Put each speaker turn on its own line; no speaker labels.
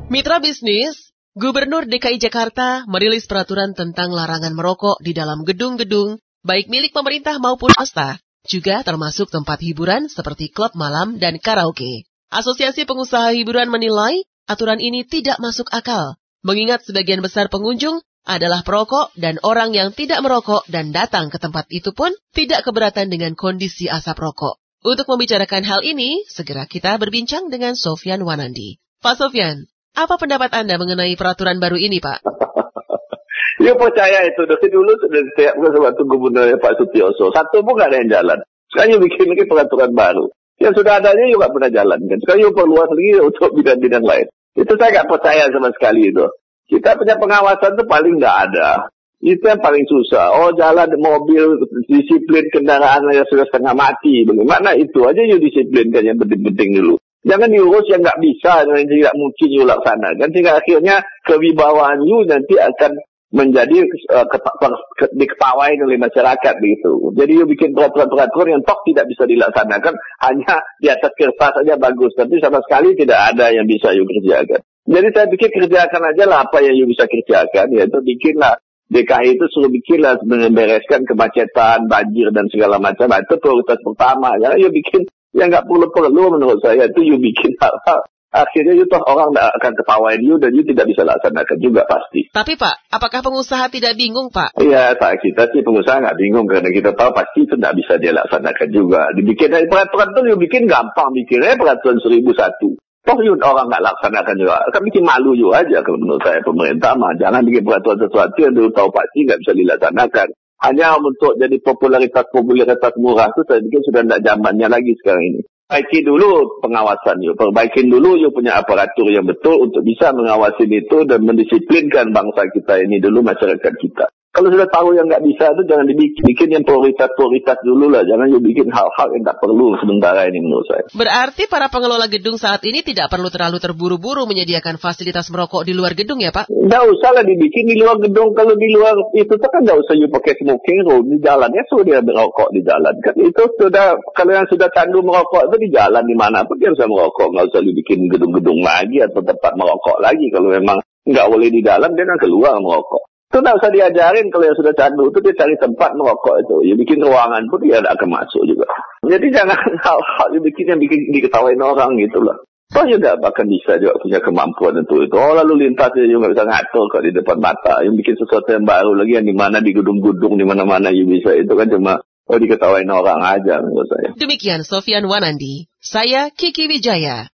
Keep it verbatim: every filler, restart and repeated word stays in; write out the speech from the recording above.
Mitra bisnis, Gubernur D K I Jakarta merilis peraturan tentang larangan merokok di dalam gedung-gedung, baik milik pemerintah maupun swasta, juga termasuk tempat hiburan seperti klub malam dan karaoke. Asosiasi Pengusaha Hiburan menilai aturan ini tidak masuk akal, mengingat sebagian besar pengunjung adalah perokok dan orang yang tidak merokok dan datang ke tempat itu pun tidak keberatan dengan kondisi asap rokok. Untuk membicarakan hal ini, segera kita berbincang dengan Sofyan Wanandi. Pak Sofyan, apa pendapat Anda mengenai peraturan baru ini, Pak?
Ya percaya itu. Dari dulu sudah setiap waktu gubernurnya Pak Sutioso. Satu pun nggak ada yang jalan. Sekarang you bikin lagi peraturan baru. Yang sudah adanya juga pernah jalan. Kan? Sekarang you perluas lagi untuk bidang-bidang lain. Itu saya nggak percaya sama sekali itu. Kita punya pengawasan itu paling nggak ada. Itu yang paling susah. Oh jalan mobil, disiplin kendaraan yang sudah setengah mati. Bagaimana itu aja you disiplinkan yang penting-penting dulu. Jangan diurus yang nggak bisa dan yang tidak mungkin you laksanakan. Sehingga akhirnya kewibawaan you nanti akan menjadi uh, diketawain oleh masyarakat begitu. Jadi you bikin peraturan-peraturan yang toh tidak bisa dilaksanakan. Hanya di atas kertas saja bagus. Tapi sama sekali tidak ada yang bisa you kerjakan. Jadi saya pikir kerjakan aja lah apa yang you bisa kerjakan. Yaitu bikinlah D K I itu suruh bikinlah membereskan kemacetan, banjir dan segala macam. Itu prioritas pertama. Jangan you bikin yang nggak perlu-perlu menurut saya itu you bikin hal-hal. Akhirnya you toh orang akan ketawain you dan you tidak bisa laksanakan juga pasti.
Tapi Pak, apakah pengusaha tidak bingung Pak?
Iya, Pak, kita sih pengusaha nggak bingung karena kita tahu pasti itu tidak bisa dia laksanakan juga. Dibikin dari peraturan itu you bikin gampang, bikinnya peraturan seribu satu. Toh you orang nggak laksanakan juga. Kan bikin malu you aja kalau menurut saya pemerintah mah. Jangan bikin peraturan sesuatu yang you tahu pasti nggak bisa dilaksanakan. Hanya untuk jadi popularitas-popularitas murah itu saya pikir sudah tidak zamannya lagi sekarang ini. Perbaiki dulu pengawasan you. Perbaikin dulu you punya aparatur yang betul untuk bisa mengawasi itu dan mendisiplinkan bangsa kita ini dulu, masyarakat kita. Kalau sudah tahu yang nggak bisa itu jangan dibikin. Bikin yang prioritas-prioritas dulu lah. Jangan you bikin hal-hal yang tak perlu sementara ini menurut saya.
Berarti para pengelola gedung saat ini tidak perlu terlalu terburu-buru menyediakan fasilitas merokok di luar gedung ya Pak?
Nggak usah lah dibikin di luar gedung. Kalau di luar itu kan nggak usah you pakai smoking room di jalannya, sudah dia merokok di jalan. Kan itu sudah, kalau yang sudah candu merokok itu di jalan di mana pun dia bisa merokok. Nggak usah dibikin gedung-gedung lagi atau tempat merokok lagi. Kalau memang nggak boleh di dalam dia kan keluar merokok. Itu tidak usah diajarin kalau yang sudah candu itu dia cari tempat merokok itu. Ya bikin ruangan pun dia tidak akan masuk juga. Jadi jangan hal-hal yang bikin yang bikin diketawain orang gitu lah. Toh juga bahkan bisa juga punya kemampuan itu. itu. Oh lalu lintas dia juga bisa ngatur kok di depan mata. Yang bikin sesuatu yang baru lagi yang di mana di gedung-gedung di mana-mana you bisa itu kan cuma oh diketawain orang aja menurut saya.
Demikian Sofyan Wanandi. Saya Kiki Wijaya.